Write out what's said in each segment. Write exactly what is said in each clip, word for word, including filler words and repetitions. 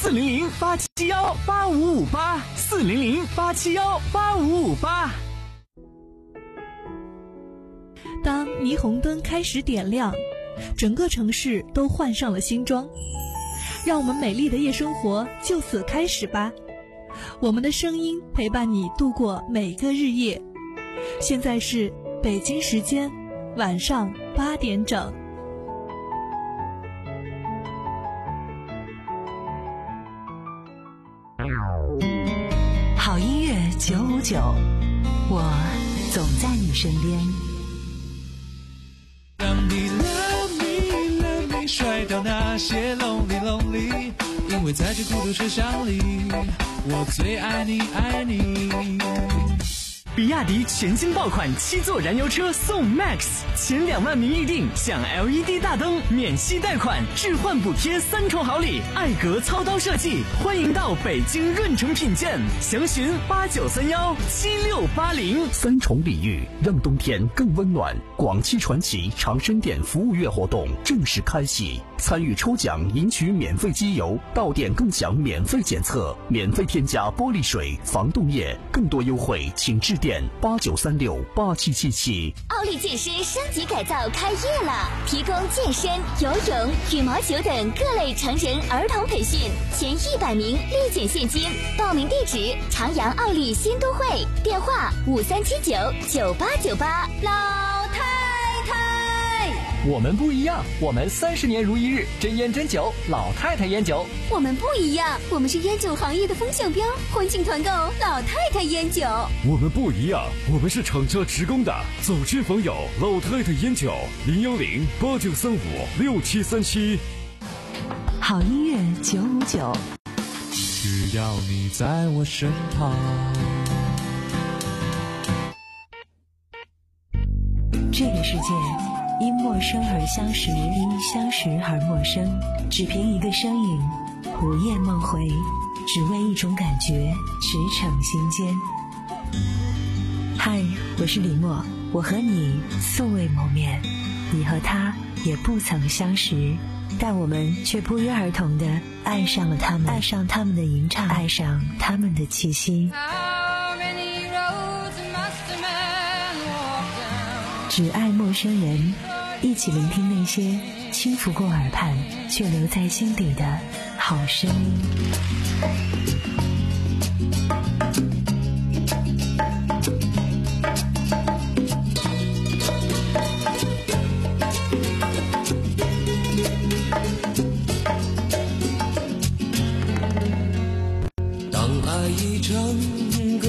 四零零八七幺八五五八，四零零八七幺八五五八。 当霓虹灯开始点亮，整个城市都换上了新装，让我们美丽的夜生活就此开始吧。我们的声音陪伴你度过每个日夜。现在是北京时间晚上八点整。 好音乐九五九，我总在你身边。 让你 love me love me 甩掉那些 lonely lonely， 因为在这孤独车厢里，我最爱你爱你。 比亚迪全新爆款七座燃油车送 Max， 前两万名预定享 L E D 大灯，免息贷款，置换补贴三重好礼，艾格操刀设计，欢迎到北京润城品鉴，详询八九三幺七六八零。 三重礼遇，让冬天更温暖。广汽传祺长生店服务月活动正式开启，参与抽奖赢取免费机油，到店更享免费检测，免费添加玻璃水、防冻液，更多优惠请致电八九三六八七七七。 奥利健身升级改造开业了，提供健身、游泳、羽毛球等各类成人儿童培训，前一百名立减现金。报名地址：长阳奥利新都会，电话五三七九九八九八。老太太， 我们不一样，我们三十年如一日，真烟真酒，老太太烟酒。 我们不一样，我们是烟酒行业的风向标，婚庆团购老太太烟酒。 我们不一样，我们是厂家职工的，走亲访友老太太烟酒，零幺零八九三五六七三七。 好音乐九五九， 只要你在我身旁。 这个世界因陌生而相识，因相识而陌生，只凭一个身影，午夜梦回，只为一种感觉，驰骋心间。嗨，我是李默，我和你素未谋面，你和他也不曾相识，但我们却不约而同地爱上了他们，爱上他们的吟唱，爱上他们的气息。只爱陌生人，一起聆听那些轻拂过耳畔却留在心底的好声音。 当爱已成歌，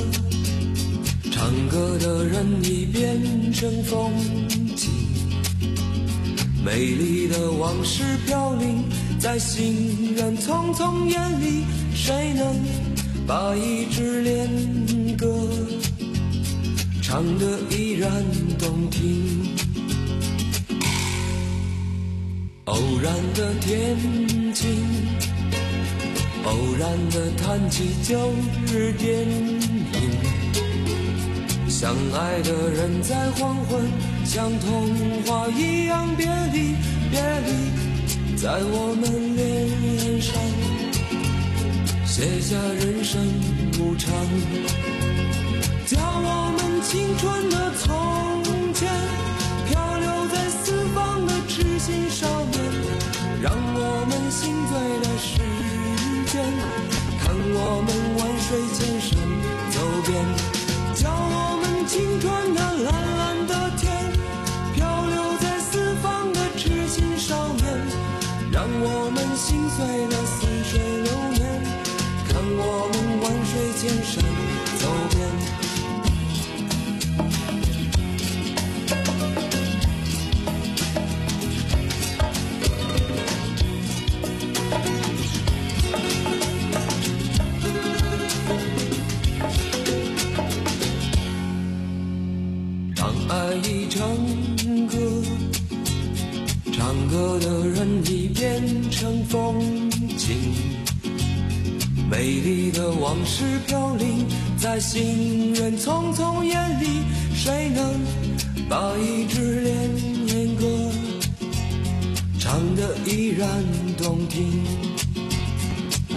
唱歌的人已变成风景，美丽的往事飘零在行人匆匆眼里，谁能把一支恋歌唱得依然动听？偶然的天晴，偶然的谈起旧日电影，相爱的人在黄昏，像童话一样别离，别离，在我们脸上写下人生无常，叫我们青春的从前漂流在四方的痴心少年，让我们心醉的时间，看我们万水千山走遍，叫我们青春的蓝蓝的天，漂流在四方的痴心少年，让我们心碎的似水流年，看我们万水千山走遍。爱已成歌，唱歌的人已变成风景，美丽的往事飘零在行人匆匆眼里，谁能把一支恋歌唱得依然动听？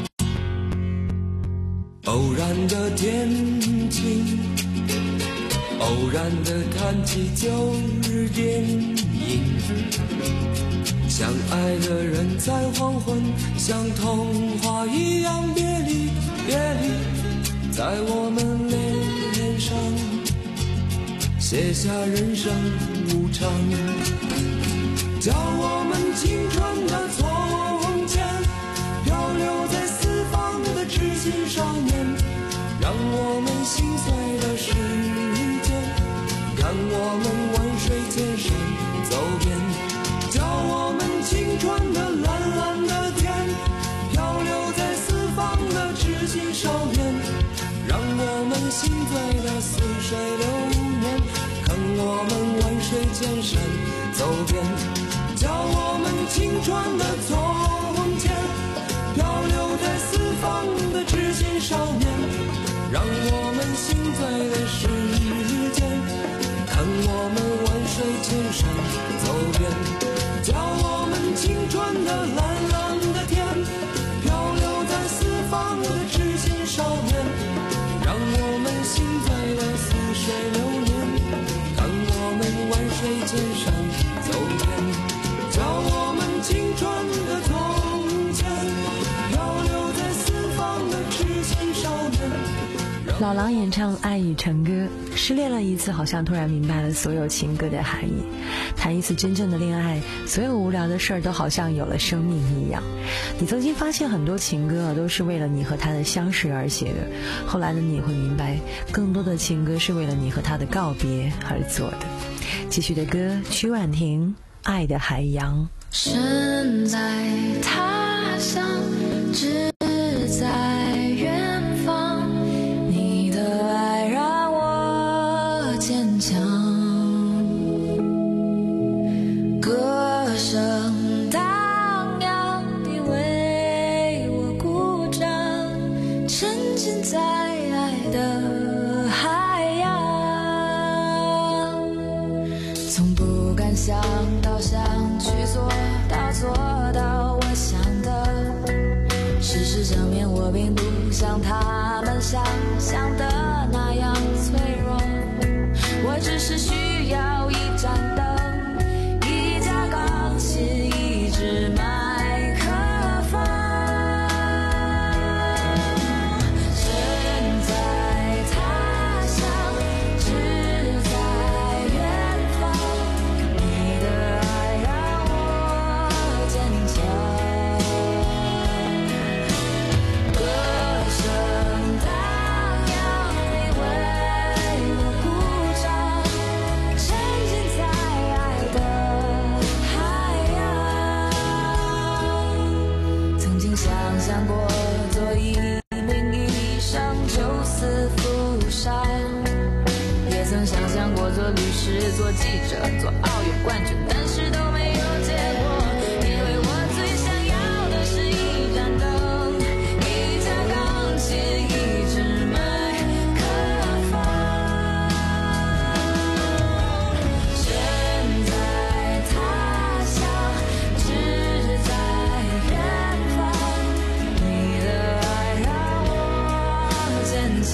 偶然的天晴，偶然的谈起旧日电影，相爱的人在黄昏，像童话一样别离别离，在我们脸上写下人生无常，叫我们青春的从前漂流在四方的痴心少年，让我们心碎的时间，看我们万水千山走遍，叫我们青春的蓝蓝的天，漂流在四方的痴心少年，让我们心醉的似水流年，看我们万水千山走遍，叫我们青春的从前漂流在四方的痴心少年，让我们心醉的时间，看我们万水千山走遍，叫我们青春的蓝蓝的天，漂流在四方的痴心少年，让我们心醉的似水流年，看我们万水千山走遍，叫我们青春的从前漂流在四方的痴心少年。 老狼演唱《爱与成歌》，失恋了一次，好像突然明白了所有情歌的含义。谈一次真正的恋爱，所有无聊的事儿都好像有了生命一样。你曾经发现很多情歌啊，都是为了你和他的相识而写的，后来的你会明白，更多的情歌是为了你和他的告别而做的。继续的歌，曲婉婷，《爱的海洋》。 身在他乡，志在远方，你的爱让我坚强，歌声荡漾，你为我鼓掌，沉浸在爱的海洋，从不敢想到想去做到做到我想的，事实证明我并不像他们想象的那样脆弱，我只是需要一盏灯，一架钢琴，一支麦克风，身在他乡，志在远方，你的爱让我坚强，歌声荡漾，你为我鼓掌，沉浸在爱的海洋，曾经想象过做一名医生救死扶伤，也曾想象过做律师做记者做奥运冠军，但是都没有结果，因为我最想要的是一盏灯，一架钢琴，一支麦克风，身在他乡，志在远方，你的爱让我坚强，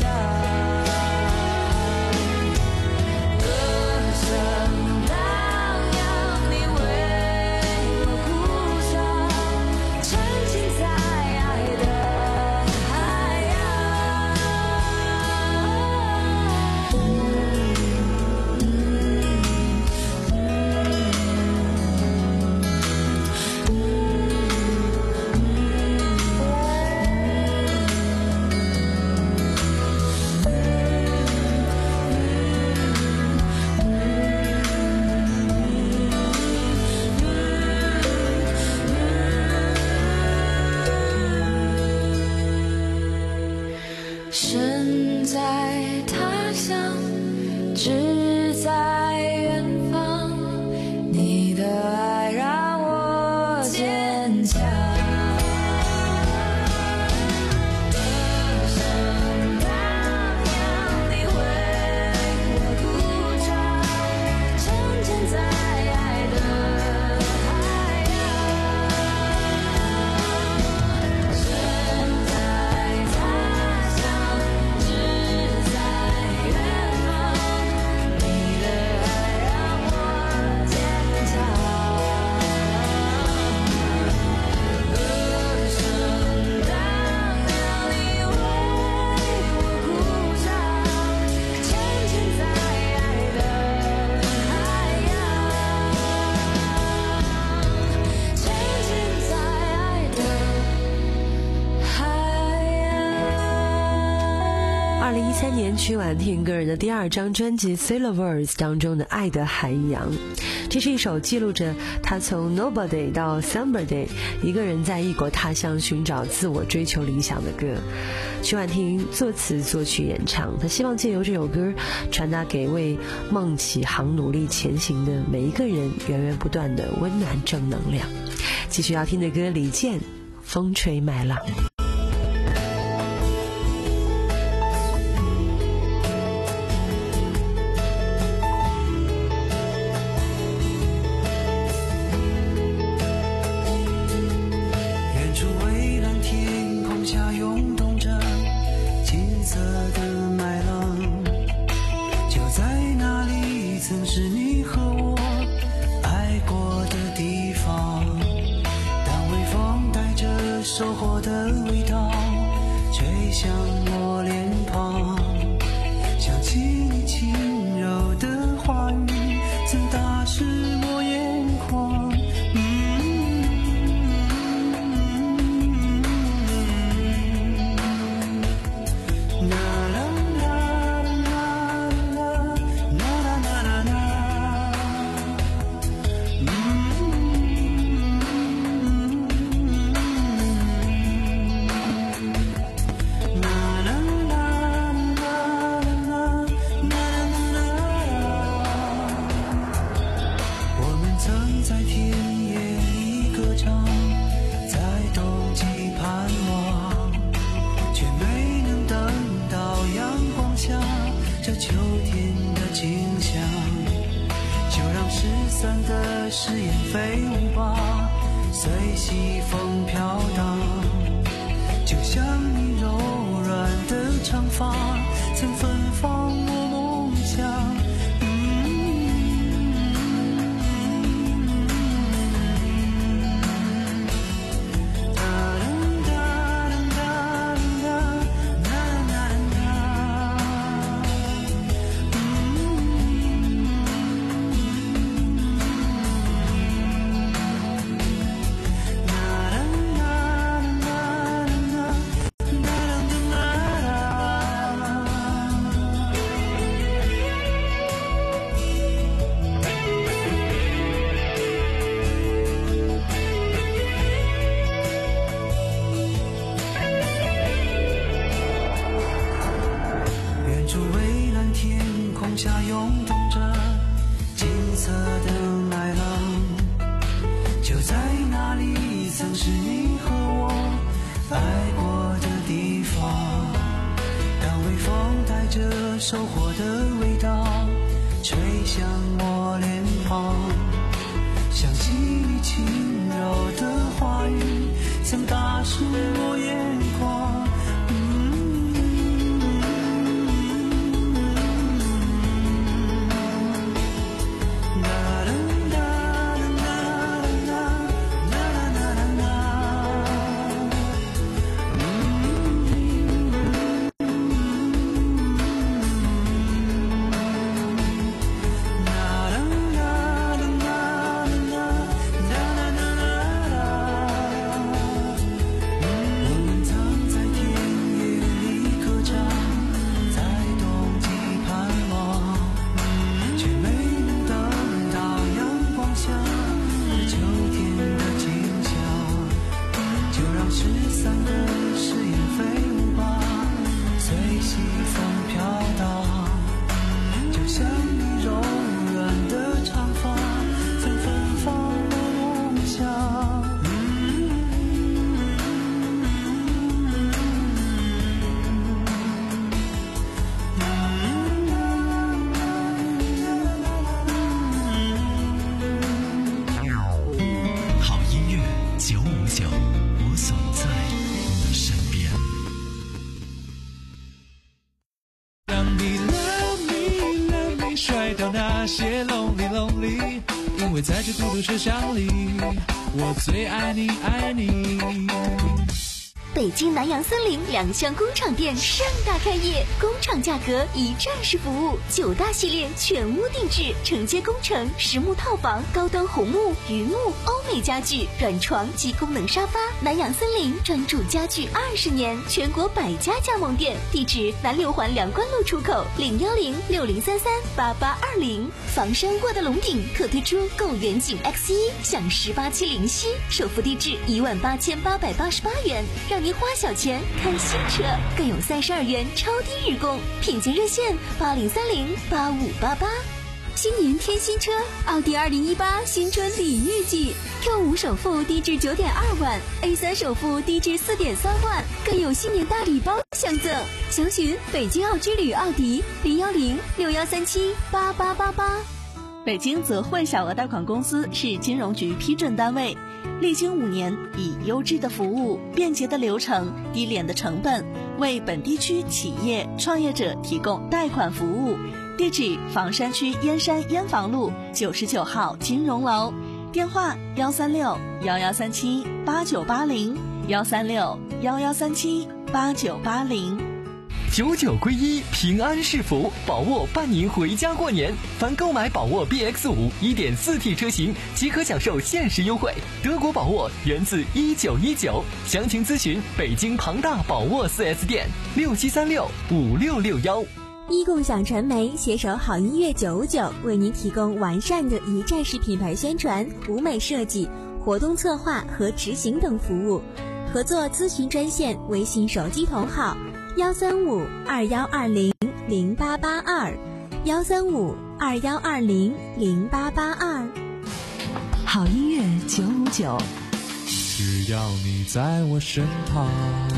歌声荡漾，你为我鼓掌，沉浸在爱的海洋。身在他乡，志在远方，你的爱让我坚强，歌声荡漾，你为我鼓掌，沉浸在爱的海洋，身在他乡， 二零一三年曲婉婷个人的第二张专辑《Silververse》当中的《爱的海洋》，这是一首记录着她从 Nobody 到 Somebody 一个人在异国他乡寻找自我追求理想的歌。曲婉婷作词作曲演唱，她希望借由这首歌传达给为梦起航努力前行的每一个人源源不断的温暖正能量。继续要听的歌，李健《风吹麦浪》。 收获的味道吹向我脸庞，想起你轻柔的话语曾打湿我眼眶。誓言飞舞吧，随西风飘荡，就像你柔软的长发曾芬芳我梦想。下涌动着金色的麦浪，就在那里曾是你和我爱过的地方。当微风带着收获的味道吹向我脸庞，想起你轻柔的话语曾打湿我眼眶。 些 lonely lonely， 因为在这孤独车厢里，我最爱你爱你。 北京南洋森林两厢工厂店盛大开业，工厂价格一站式服务，九大系列全屋定制，承接工程、实木套房、高端红木、榆木、欧美家具、软床及功能沙发。南洋森林专注家具二十年，全国百家加盟店，地址南六环梁关路出口零幺零六零三三八八二零。房山沃德龙顶特推出购远景 X 一享十八期零息，首付低至一万八千八百八十八元，让您花小钱看新车，更有三十二元超低日供，品鉴热线八零三零八五八八。新年添新车，奥迪二零一八新春礼遇季 ，Q 五首付低至九点二万 ，A 三首付低至四点三万，更有新年大礼包相赠。详询北京奥之旅奥迪零幺零六幺三七八八八八。 北京泽汇小额贷款公司是金融局批准单位，历经五年，以优质的服务、便捷的流程、低廉的成本，为本地区企业创业者提供贷款服务。地址：房山区燕山燕房路九十九号金融楼，电话：幺三六幺幺三七八九八零，幺三六幺幺三七八九八零。 九九归一，平安是福，宝沃伴您回家过年。凡购买宝沃 B X 五 一点四 T 车型，即可享受限时优惠。德国宝沃源自一九一九，详情咨询北京庞大宝沃 四 S 店六七三六五六六幺。 一共享传媒携手好音乐九五九，为您提供完善的一站式品牌宣传、舞美设计、活动策划和执行等服务。合作咨询专线：微信手机同号幺三五二幺二零零八八二，幺三五二幺二零零八八二。 好音乐九五九， 只要你在我身旁。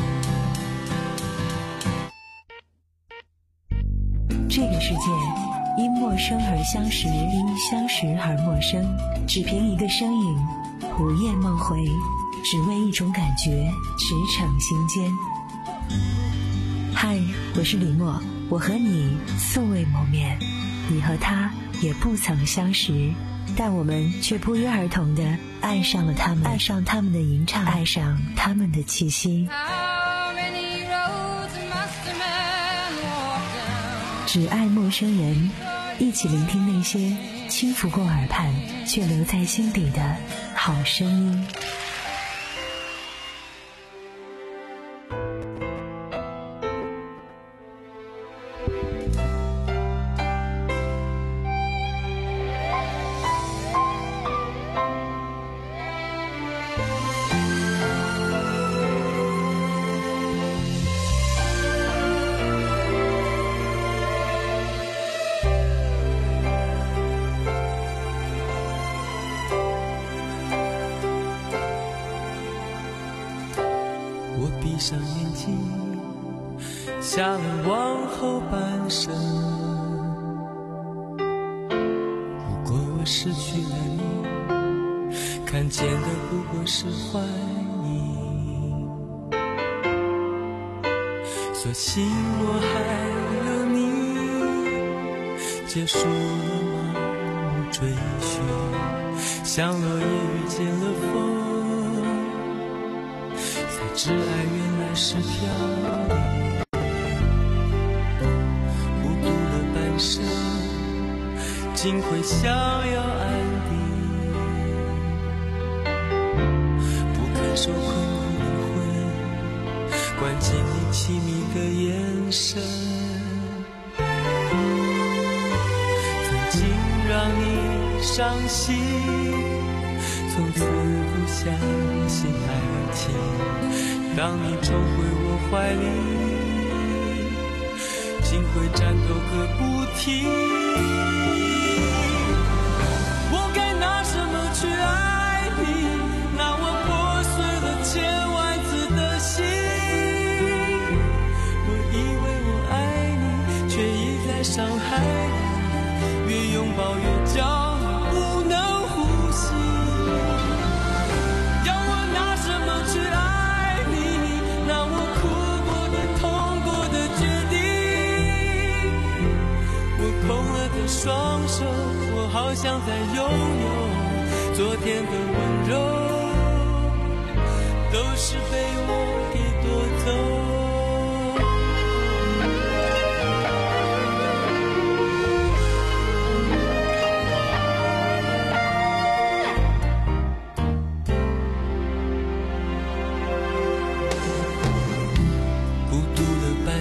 这个世界因陌生而相识，因相识而陌生，只凭一个身影，午夜梦回，只为一种感觉，驰骋心间。嗨，我是李默，我和你素未谋面，你和他也不曾相识，但我们却不约而同地爱上了他们，爱上他们的吟唱，爱上他们的气息。只爱陌生人，一起聆听那些轻拂过耳畔却留在心底的好声音。 闭上眼睛，下了往后半生。如果我失去了你，看见的不过是幻影。所幸我还有你，结束了盲目追寻，像落叶遇见了风。挚爱原来是飘零，孤独了半生，竟会想要安定，不堪受困的灵魂，关进你凄迷的眼神，曾经让你伤心，从此不相信爱情。当你重回我怀里，竟会战斗个不停。我该拿什么去爱你？拿我破碎了千万次的心。我以为我爱你，却一再伤害你，越拥抱越焦虑，不能呼吸。要我拿什么去爱？那我哭过的、痛过的决定，我空了的双手，我好想再拥有昨天的温柔，都是被我给夺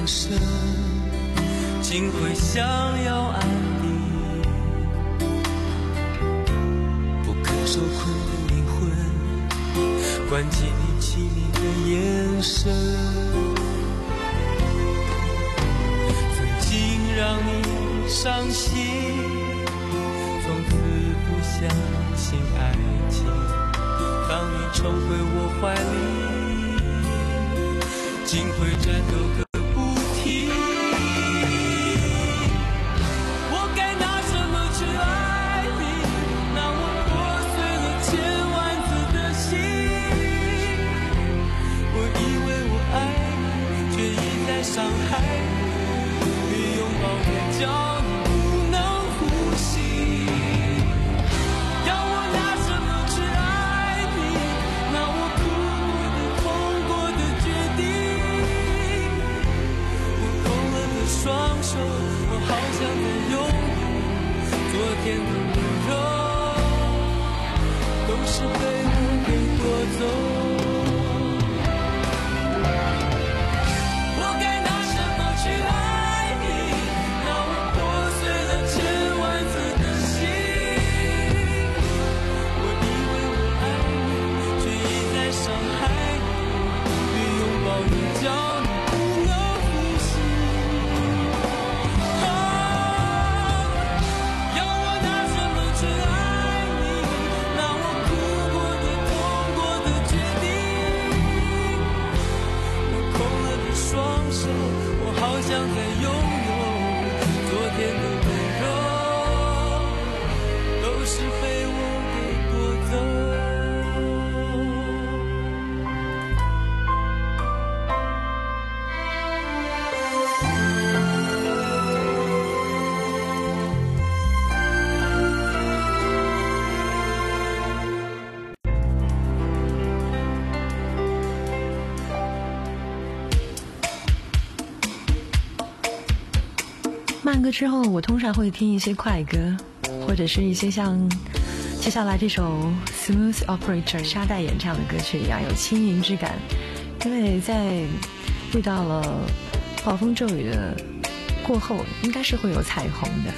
深，竟会想要爱你。不肯受困的灵魂，关起你凄迷的眼神，曾经让你伤心，从此不相信爱情。当你重回我怀里，竟会战斗个不停。我该拿什么去爱你？那我破碎了千万次的心。我以为我爱你，却一再伤害你。越拥抱越叫你不能呼吸。要我拿什么去爱你？那我哭过的、痛过的决定。我空了的双手，我好想再拥有昨天的温柔，都是被我给夺走。想再拥有昨天的温柔，都是被我给夺走。 慢歌之后，我通常会听一些快歌，或者是一些像接下来这首 Smooth Operator 沙代演唱的歌曲一样有轻盈之感，因为在遇到了暴风骤雨的过后，应该是会有彩虹的。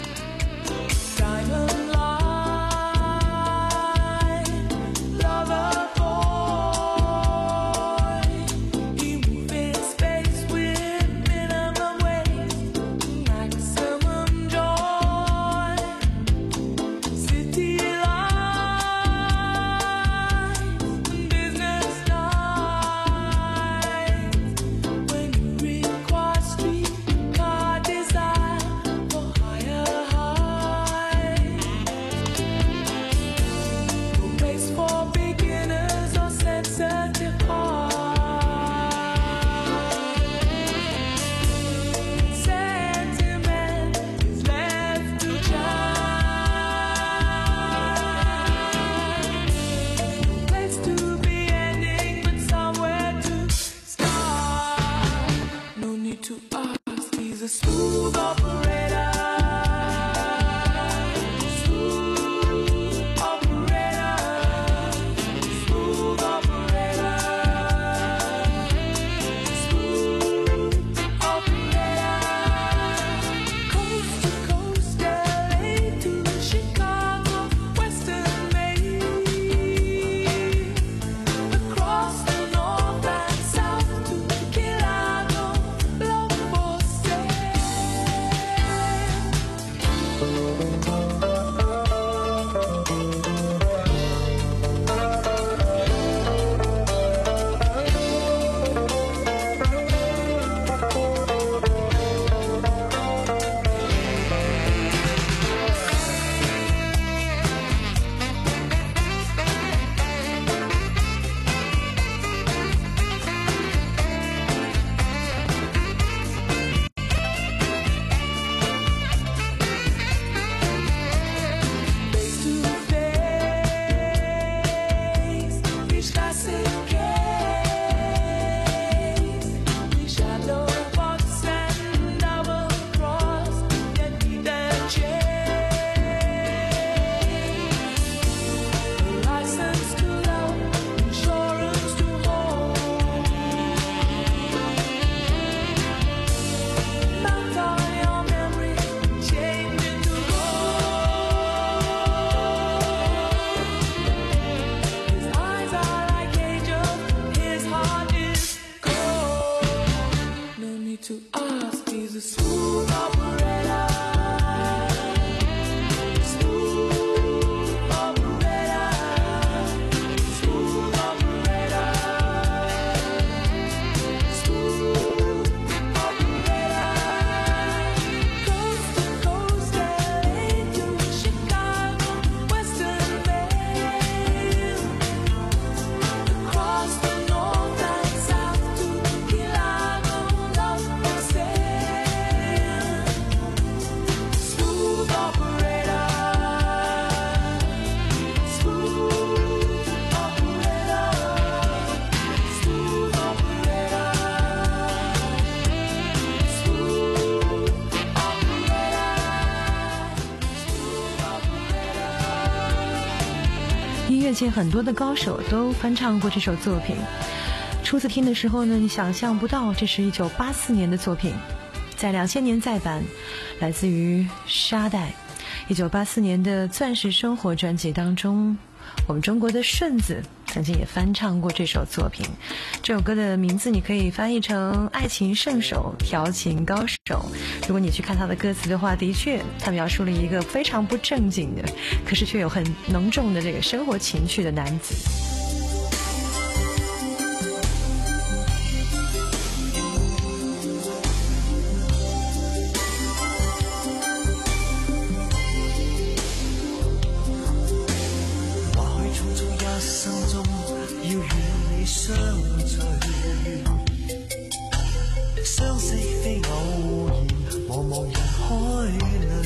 to us is a smooth operator. Smooth operator. Smooth operator. Smooth operator. Coast to coast, L A to Chicago, Western Mail. Across the north and south to Key Largo, Los Angeles. Smooth operator. Smooth operator. Smooth operator. Smooth operator. 音乐界很多的高手都翻唱过这首作品。初次听的时候呢，你想象不到这是一九八四年的作品，在两千年再版，来自于沙袋。一九八四年的《钻石生活》专辑当中，我们中国的顺子曾经也翻唱过这首作品。这首歌的名字你可以翻译成爱情圣手、调情高手。如果你去看它的歌词的话，的确它描述了一个非常不正经的，可是却有很浓重的这个生活情趣的男子。 或許匆匆一生中要與你相聚，相識非偶然，茫茫人海裏，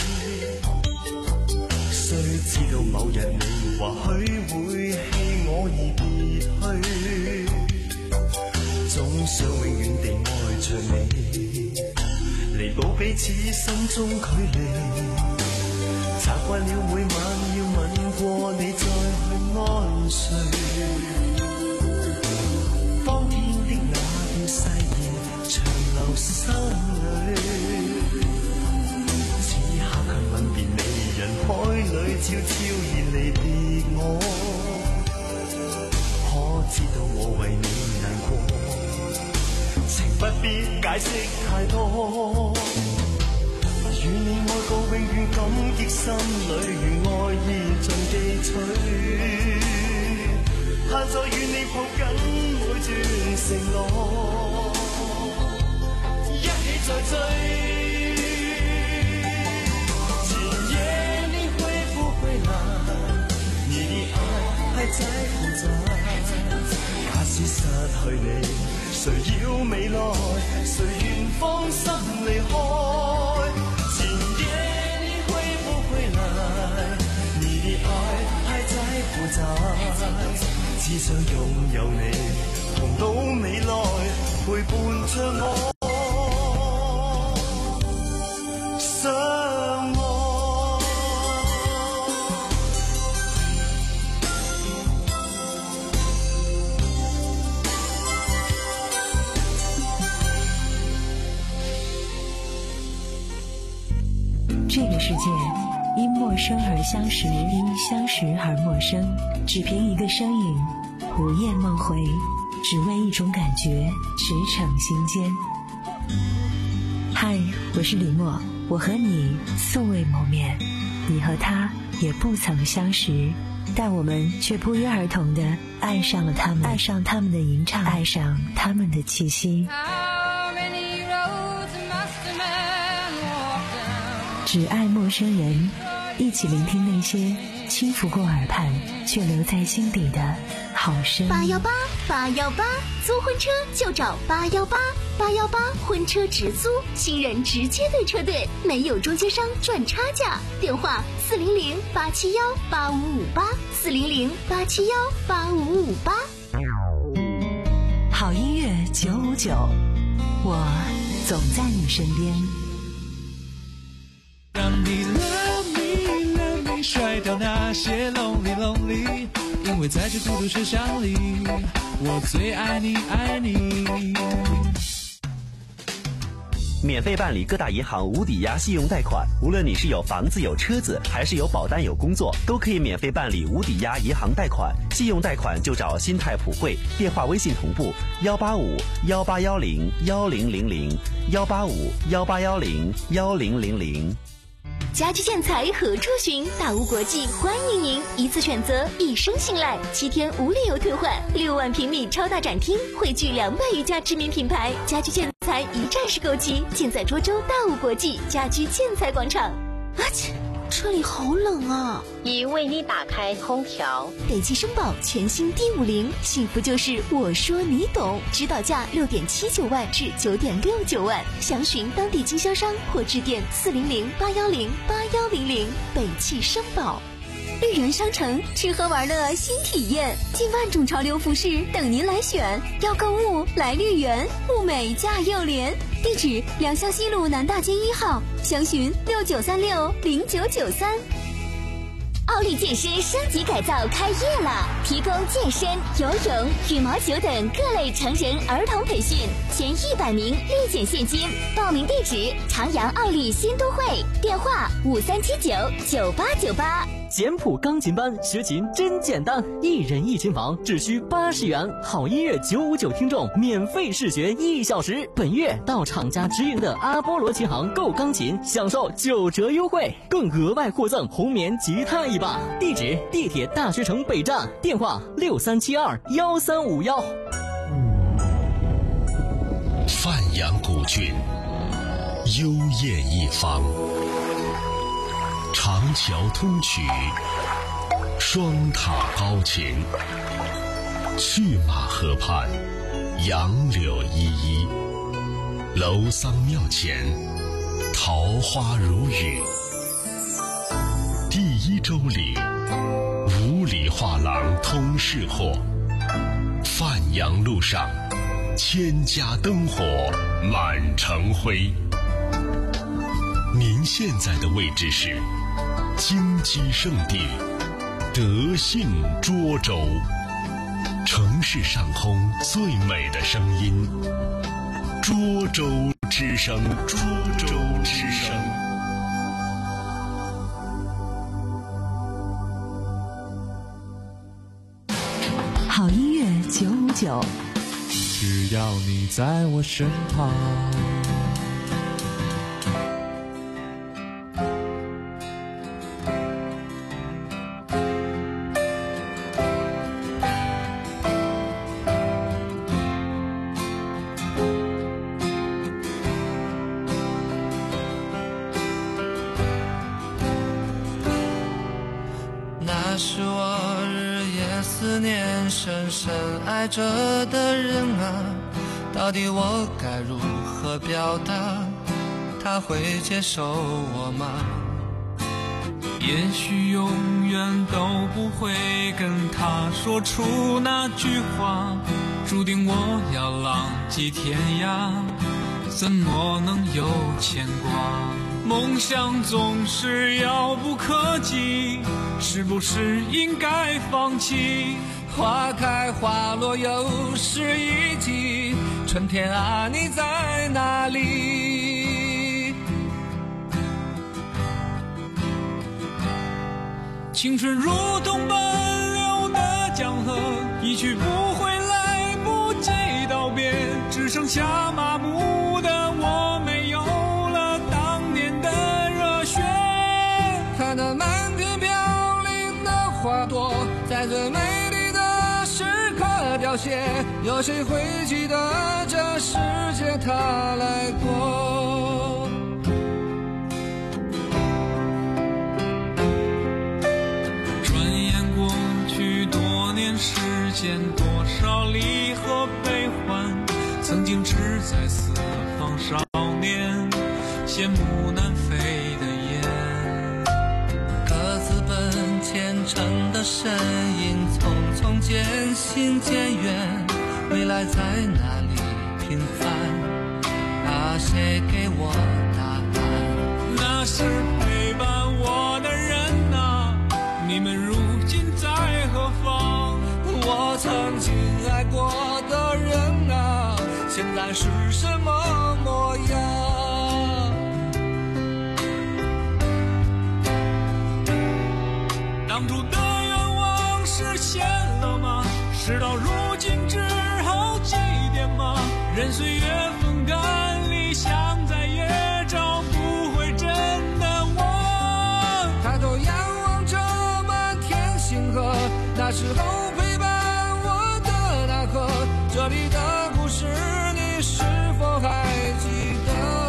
雖知道某日你或許會棄我而別去，總想永遠地愛着你，彌補彼此心中距離。習慣了每晚要吻過你再去安睡，當天的那段誓言長留心裏，此刻卻吻別你，人海裏悄悄然離別我，可知道我為你難過，情不必解釋太多，與你愛過永遠感激心裏，如愛意盡記取，盼再與你抱緊每段承諾，一起再追。今夜你會不會來？你的愛還在不在？假使失去你，誰要未來？誰願放心離開？只想擁有你，同到未來陪伴着我相愛。 这个世界因陌生而相识，因相识而陌生，只凭一个身影，午夜梦回，只为一种感觉，驰骋心间。嗨，我是李默，我和你素未谋面，你和他也不曾相识，但我们却不约而同地爱上了他们，爱上他们的吟唱，爱上他们的气息。只爱陌生人，一起聆听那些轻拂过耳畔却留在心底的好声音。 八幺八八幺八，租婚车就找八幺八八幺八婚车直租，新人直接对车队，没有中间商赚差价。电话四零零八七幺八五五八，四零零八七幺八五五八。 好音乐九五九，我总在你身边。 让你 love me love me 甩掉那些 lonely lonely， 因为在这孤独车厢里，我最爱你爱你。 免费办理各大银行无抵押信用贷款。无论你是有房子有车子，还是有保单有工作，都可以免费办理无抵押银行贷款。信用贷款就找新泰普惠，电话微信同步幺八五幺八幺零幺零零零幺八五幺八幺零幺零零零。 家居建材何处寻？大屋国际欢迎您，一次选择，一生信赖，七天无理由退换，六万平米超大展厅，汇聚两百余家知名品牌，家居建材一站式购齐，尽在涿州大屋国际家居建材广场。啊切！车里好冷啊！ 已为你打开空调。 北汽绅宝全新 D 五零，幸福就是我说你懂，指导价六点七九万至九点六九万，详询当地经销商或致电四零零八幺零八幺零零。北汽绅宝。绿园商城，吃喝玩乐新体验，近万种潮流服饰等您来选。要购物来绿园，物美价又廉。地址：良乡西路南大街一号，详询六九三六零九九三。奥利健身升级改造开业了，提供健身、游泳、羽毛球等各类成人儿童培训，前一百名立减现金。报名地址：长阳奥利新都会，电话五三七九九八九八。 简谱钢琴班学琴真简单，一人一琴房只需八十元，好音乐九五九听众免费试学一小时。本月到厂家直营的阿波罗琴行购钢琴，享受九折优惠，更额外获赠红棉吉他一把。地址：地铁大学城北站，电话六三七二幺三五幺。 范阳古郡，幽艳一方。长桥通衢，双塔高擎，去马河畔，杨柳依依，楼桑庙前，桃花如雨。第一周里，五里画廊通市货，范阳路上，千家灯火满城辉。您现在的位置是金鸡圣地德信涿州，城市上空最美的声音，涿州之声，涿州之声。 好音乐九五九， 只要你在我身旁。 那是我日夜思念、深深爱着的人啊，到底我该如何表达？他会接受我吗？ 也许永远都不会跟他说出那句话，注定我要浪迹天涯，怎么能有牵挂？梦想总是遥不可及，是不是应该放弃？ 花开花落又是一季，春天啊你在哪里？ 青春如同奔流的江河，一去不回来不及道别，只剩下麻木的我，没有了当年的热血。 看那满天飘零的花朵，在最美丽的时刻凋谢，有谁会记得这世界它来过？ 世间多少离合悲欢，曾经志在四方少年，羡慕南飞的雁。 各自奔前程的身影，匆匆渐行渐远，未来在哪里平凡？啊，谁给我答案？ 那是陪伴我的人啊，你们如今在何方？ 我曾经爱过的人啊，现在是什么模样？ 当初的愿望实现了吗？事到如今只好祭奠吗？任岁月风干，理想再也找不回真的我。 抬头仰望着满天星河，那时候陪伴我的那颗，这里的故事你是否还记得？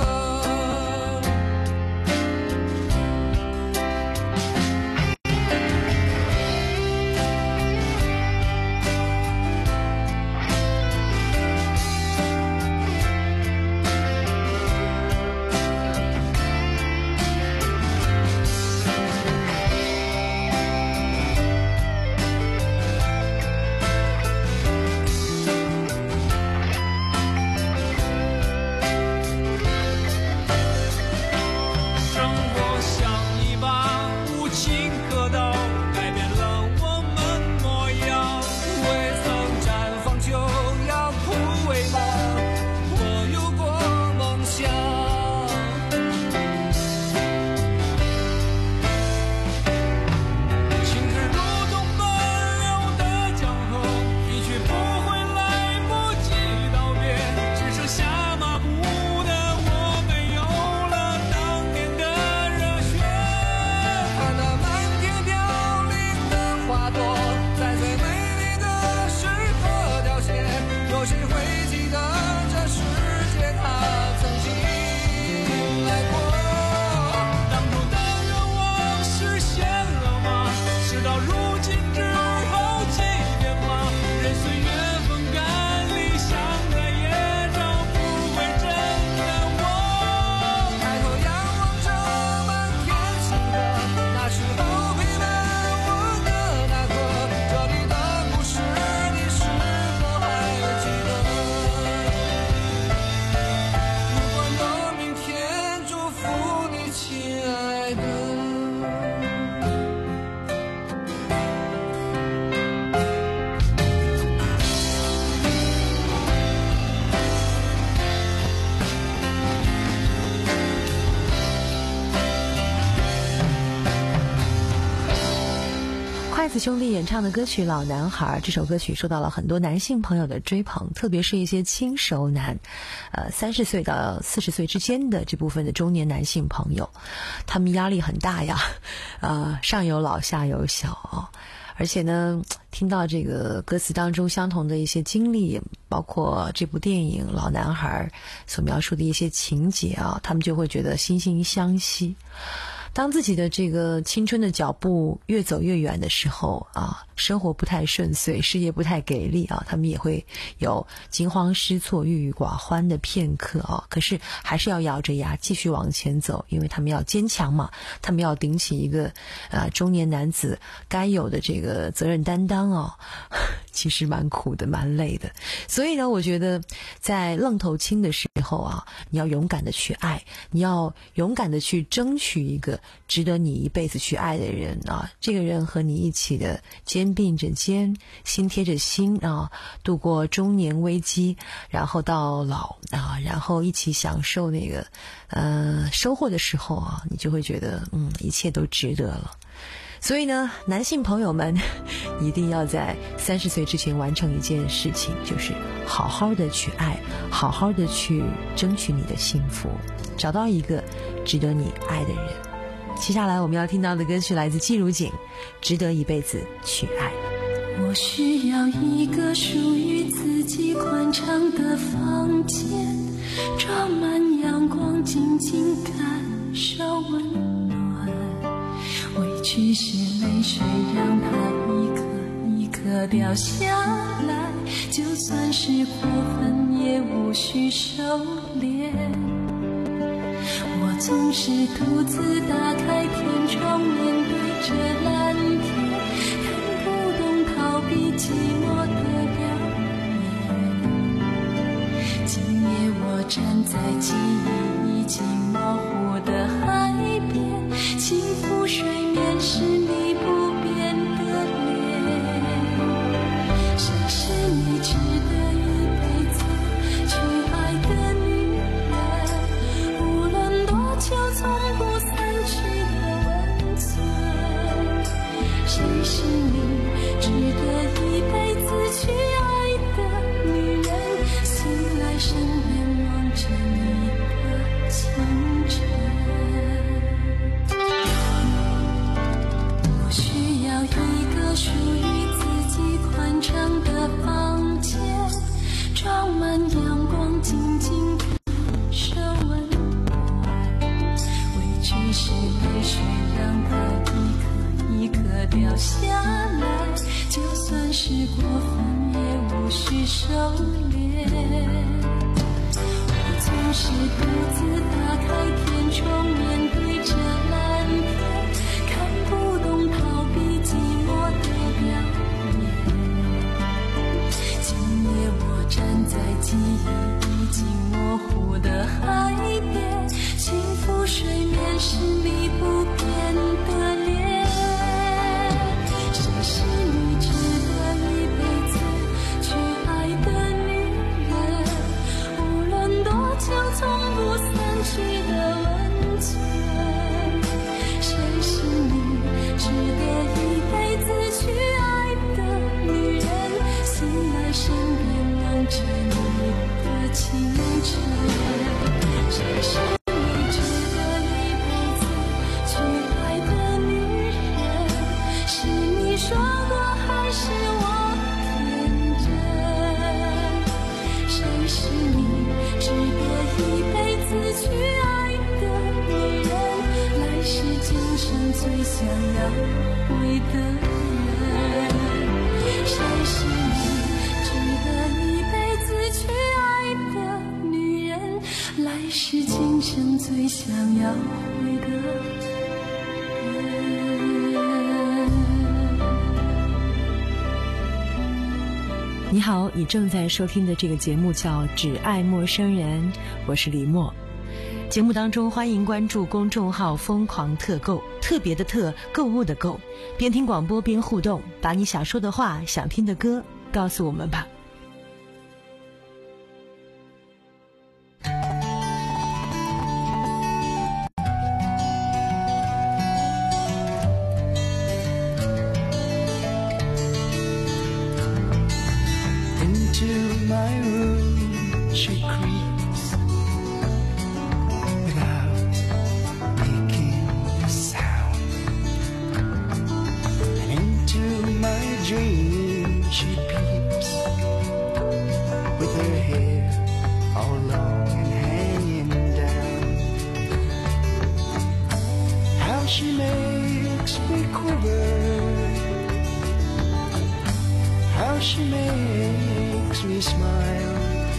筷子兄弟演唱的歌曲《老男孩》，这首歌曲受到了很多男性朋友的追捧，特别是一些轻熟男，呃，三十岁到四十岁之间的这部分的中年男性朋友，他们压力很大呀，呃，上有老下有小，而且呢，听到这个歌词当中相同的一些经历，包括这部电影《老男孩》所描述的一些情节啊，他们就会觉得惺惺相惜。当自己的这个青春的脚步越走越远的时候啊，生活不太顺遂，事业不太给力啊，他们也会有惊慌失措、郁郁寡欢的片刻啊。可是还是要咬着牙继续往前走，因为他们要坚强嘛，他们要顶起一个呃中年男子该有的这个责任担当哦。其实蛮苦的，蛮累的。所以呢，我觉得在愣头青的时候啊，你要勇敢的去爱，你要勇敢的去争取一个值得你一辈子去爱的人啊。这个人和你一起的肩并着肩，心贴着心啊，度过中年危机，然后到老啊，然后一起享受那个呃收获的时候啊，你就会觉得嗯，一切都值得了。所以呢，男性朋友们一定要在三十岁之前完成一件事情，就是好好的去爱，好好的去争取你的幸福，找到一个值得你爱的人。接下来我们要听到的歌曲来自季如锦，《值得一辈子去爱》。 我需要一个属于自己宽敞的房间，装满阳光，静静感受温暖。委屈是泪水，让它一颗一颗掉下来，就算是过分也无需收敛。我总是独自打开天窗，面对着蓝天，看不懂逃避寂寞的表演。今夜我站在记忆已经模糊的海边，幸福水面是你不变的脸。谁是你值得一辈子去爱的女人？无论多久从不散去的温存。谁掉下来，就算是过分也无需收敛。我总是独自打开天窗，面对着蓝天，看不懂逃避寂寞的表演。今夜我站在记忆已经模糊的海边，幸福水面是你不变的脸。谁是你值得一辈子去爱的女人？无论多久从不散去的温存。谁是你值得一辈子去爱的女人？醒来身边望着你的清晨。谁是你值得一辈子去爱的女人？是你说过还是我天真？谁是你值得一辈子去爱的女人？来世今生最想要回的人。谁是你值得一辈子去爱的女人？来世今生最想要回的人。 你好，你正在收听的这个节目叫《只爱陌生人》，我是李默。节目当中欢迎关注公众号疯狂特购，特别的特，购物的购，边听广播边互动，把你想说的话，想听的歌告诉我们吧。 Into my room she creeps without making a sound, and into my dream she peeps with her hair all long and hanging down. How she makes me quiver, how she makes me smile,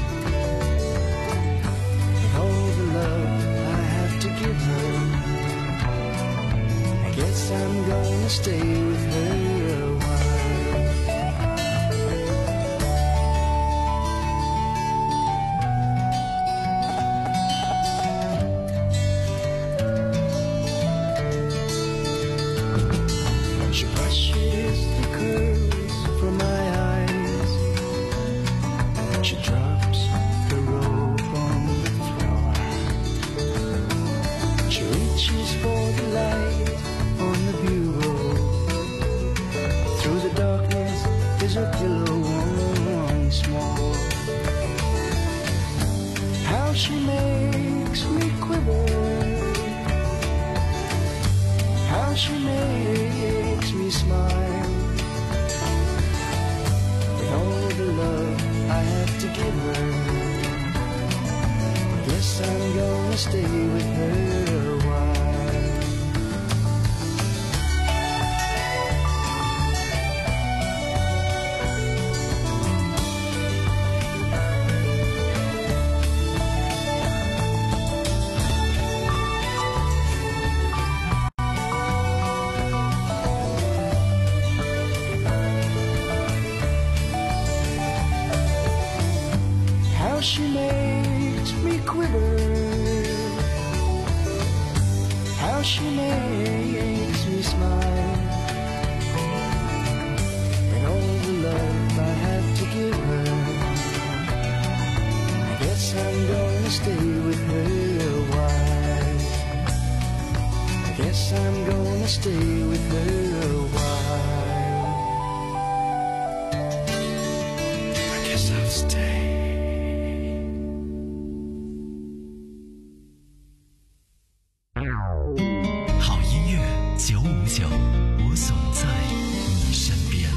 with all the love I have to give her. I guess I'm gonna stay with her a while. She brushes the curls from my eyes, she drops the robe on the floor, she reaches for the light on the bureau. Through the darkness there's a pillow once more. How she makes me quiver, how she makes me smile, with all the love I have to give her. I guess I'm gonna stay with her a while. How she makes me quiver, how she makes me smile, and all the love I have to give her. I guess I'm gonna stay with her a while. I guess I'm gonna stay with her a while. I guess I'll stay. 好音乐九五九，我总在你身边。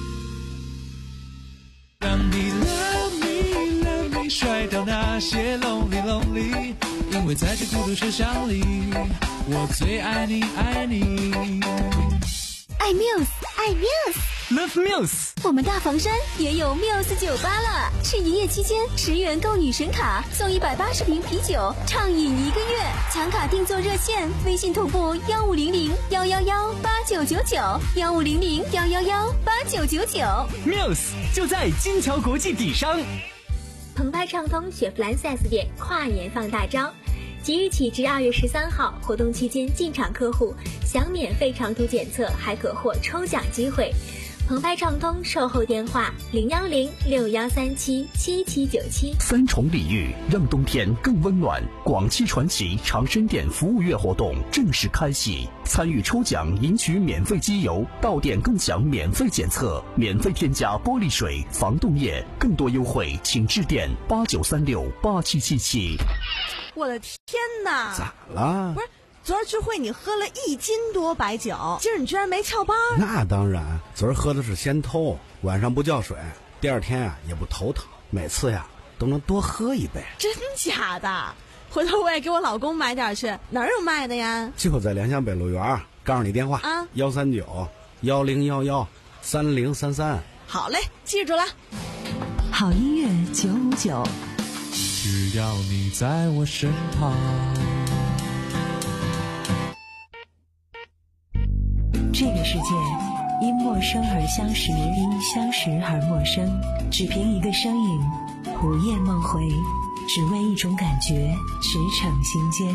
让你 love me love me 甩掉那些 lonely lonely， 因为在这孤独车厢里，我最爱你爱你。 爱 Muse， 爱 Muse，Love Muse。 我们大房山也有 Muse 酒吧了，是营业期间十元购女神卡送一百八十瓶啤酒，畅饮一个月。抢卡订座热线：微信同步幺五零零幺幺幺八九九九，幺五零零幺幺幺八九九九。 Muse 就在金桥国际底商。 澎湃畅通雪佛兰 四 S 店跨年放大招。即日起至二月十三号，活动期间进场客户享免费长途检测，还可获抽奖机会。澎湃畅通售后电话零幺零六幺三七七七九七。 三重礼遇，让冬天更温暖。广汽传祺长生店服务月活动正式开启，参与抽奖赢取免费机油，到店更享免费检测，免费添加玻璃水、防冻液，更多优惠请致电八九三六八七七七。 我的天哪！ 咋了？ 不是。昨儿聚会你喝了一斤多白酒，今儿你居然没翘班？ 那当然，昨儿喝的是先偷，晚上不叫水，第二天啊也不头疼，每次呀都能多喝一杯。 真假的？回头我也给我老公买点去，哪儿有卖的呀？ 就在良乡北路园，告诉你电话啊，幺三九幺零幺幺三零三三。 好嘞，记住了。 好音乐九五九， 只要你在我身旁。 这个世界因陌生而相识，因相识而陌生，只凭一个声音，午夜梦回，只为一种感觉，驰骋心间。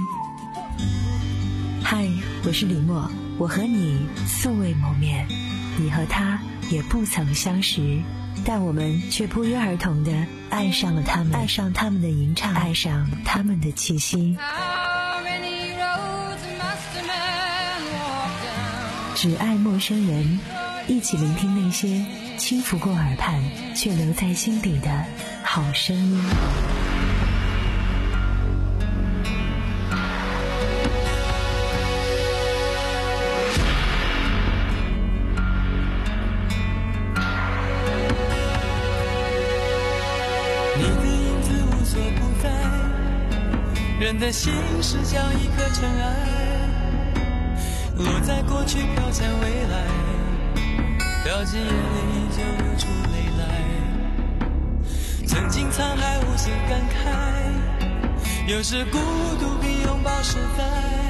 嗨，我是李默，我和你素未谋面，你和他也不曾相识，但我们却不约而同地爱上了他们，爱上他们的吟唱，爱上他们的气息。只爱陌生人，一起聆听那些轻拂过耳畔却留在心底的好声音。 你的影子无所不在，人的心是像一颗尘埃，落在过去飘向未来，掉进眼里就流出泪来。曾经沧海无限感慨，有时孤独比拥抱实在，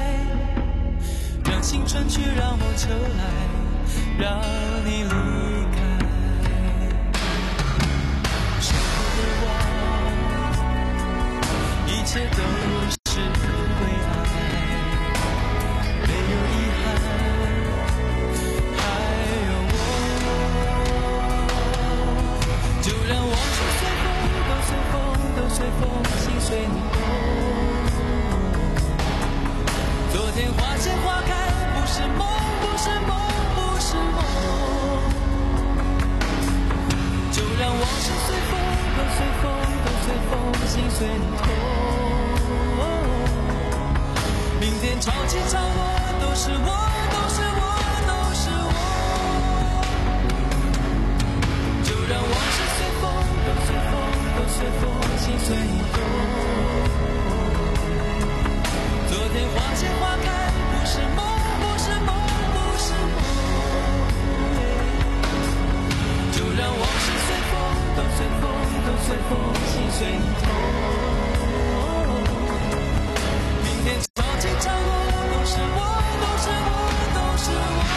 让青春去让梦车来，让你离开。是的我，一切都是为爱，没有遗憾，还有我。就让往事随风，都随风，都随风，心随你动。昨天花谢花开，不是梦，不是梦，不是梦。就让往事随风，都随风，都随风，心随你痛。明天潮起潮落，都是我，都是我，都是我。就让往事随风，都随风，都随风，心随你动。昨天花谢花开，不是梦，不是梦，不是梦。就让往事随风，都随风，都随风，心随你痛。明天潮起潮落，都是我，都是我，都是我。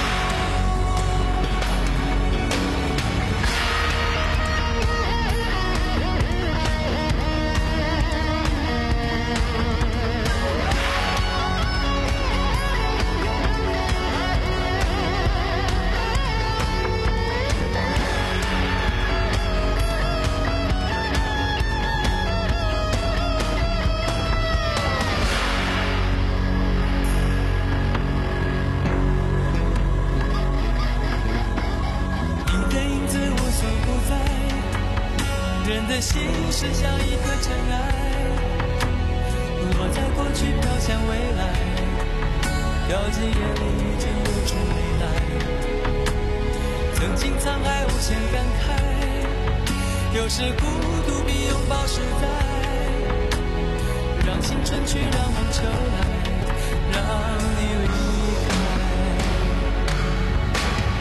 人的心是像一颗尘埃，落在过去飘向未来，掉进眼里就流出泪来。曾经沧海无限感慨，有时孤独比拥抱实在，让青春去让梦车来，让你离开。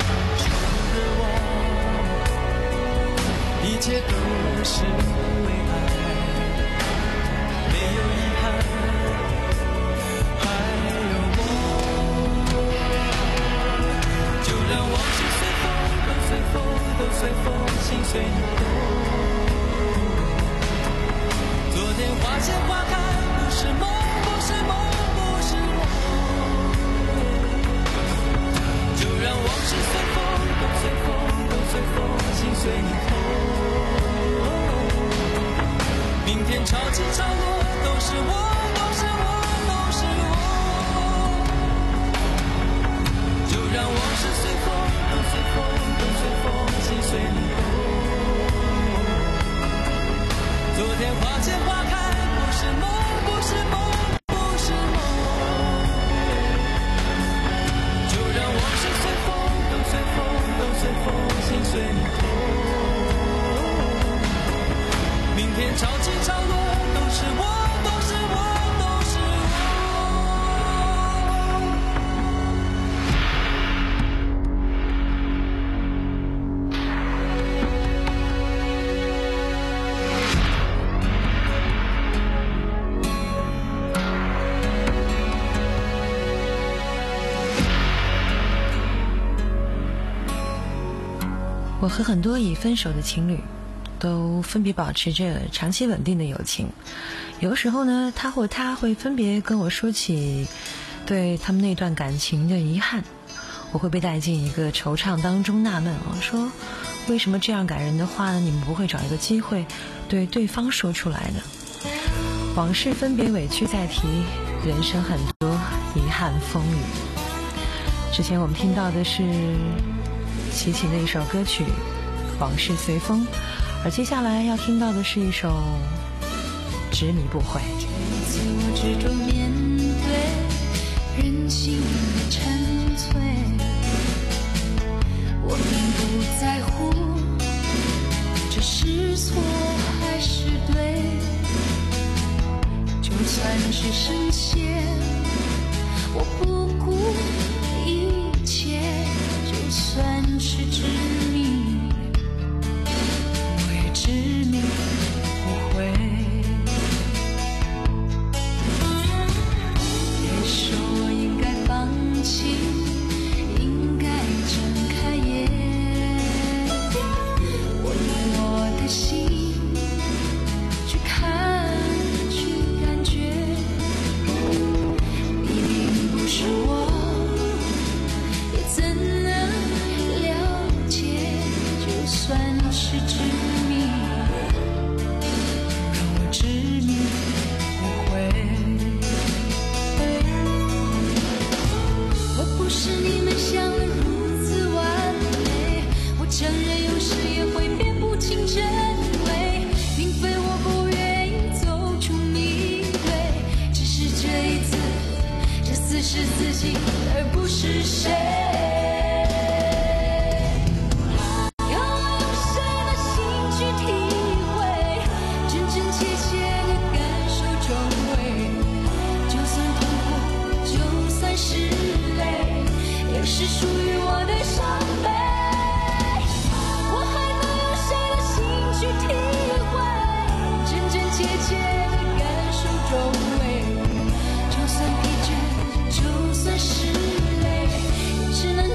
我和很多已分手的情侣都分别保持着长期稳定的友情，有的时候呢，他或她会分别跟我说起对他们那段感情的遗憾，我会被带进一个惆怅当中，纳闷我说为什么这样感人的话呢，你们不会找一个机会对对方说出来呢？往事分别，委屈再提，人生很多遗憾风雨。之前我们听到的是齐秦的一首歌曲《往事随风》，而接下来要听到的是一首《执迷不悔》。 自我执着面对人性的沉醉，我并不在乎这是错还是对，就算是深陷，我不顾一切，就算是执迷，我也执迷不悔。也说我应该放弃，应该睁开眼，我用我的心去看去感觉，你并不是我，也怎能了解，就算是执迷，让我执迷不悔。我不是你们想的如此完美，我承认有时也会辨不清真伪，并非我不愿意走出迷堆，只是这一次，这次是自己而不是谁。要我用谁的心去体会，真真切切的感受周围，就算痛苦，就算是泪，也是属于我的伤悲。我还能用谁的心去体会，真真切切的感受周围，就算疲倦，就算是累，也只能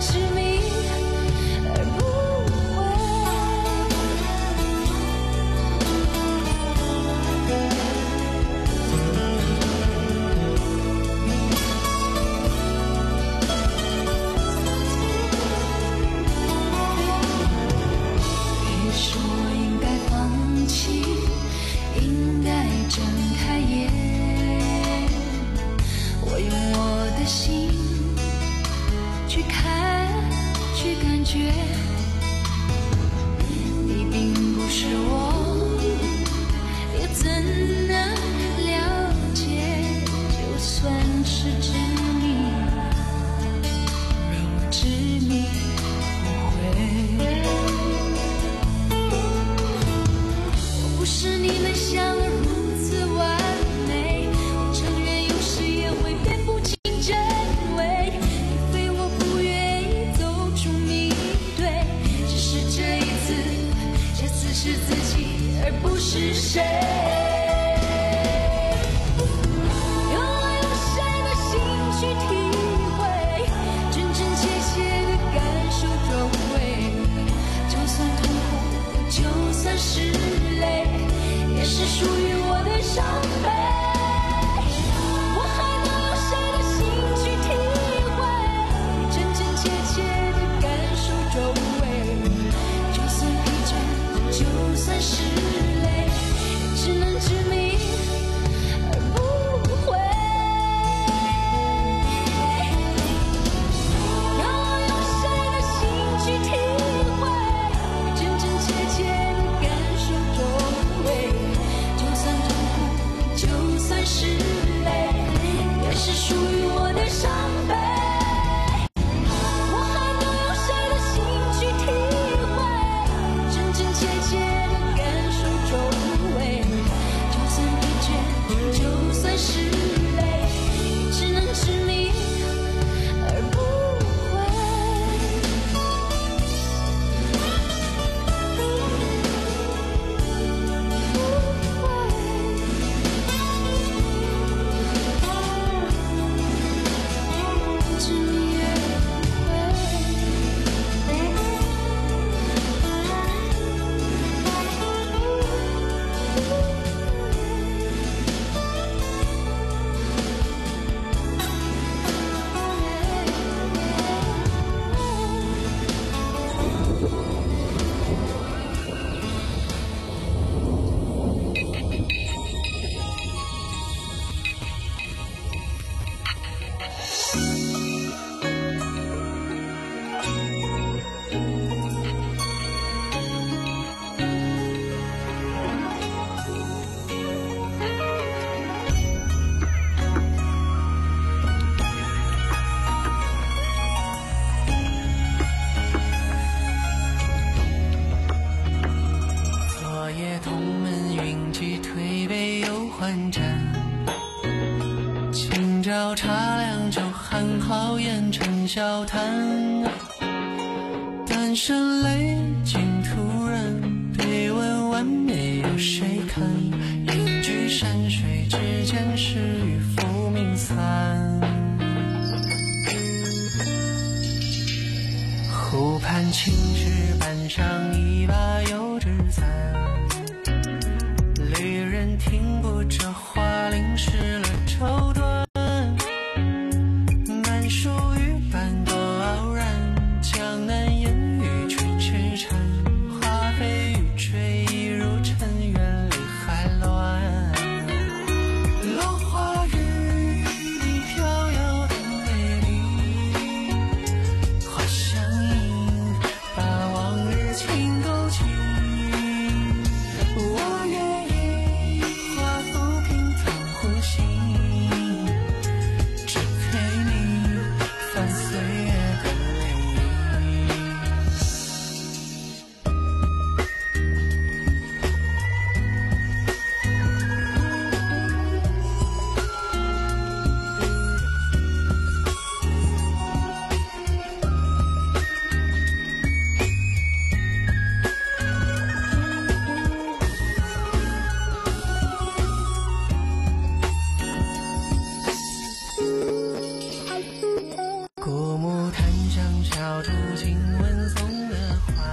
绕茶凉酒，寒好言成笑谈。单身泪尽途人，对问完没有谁看。一句山水之间，是与浮名散。湖畔青石板上一把油纸伞，旅人听不着花淋湿了绸缎。南树雨般多傲然，江南烟雨吹痴缠。花飞雨吹一如尘缘里还乱。落花雨里飘摇的美丽，花香映把往日情勾起。我愿意化浮萍淌呼吸，只陪你翻岁月的泪。古木檀香小竹经文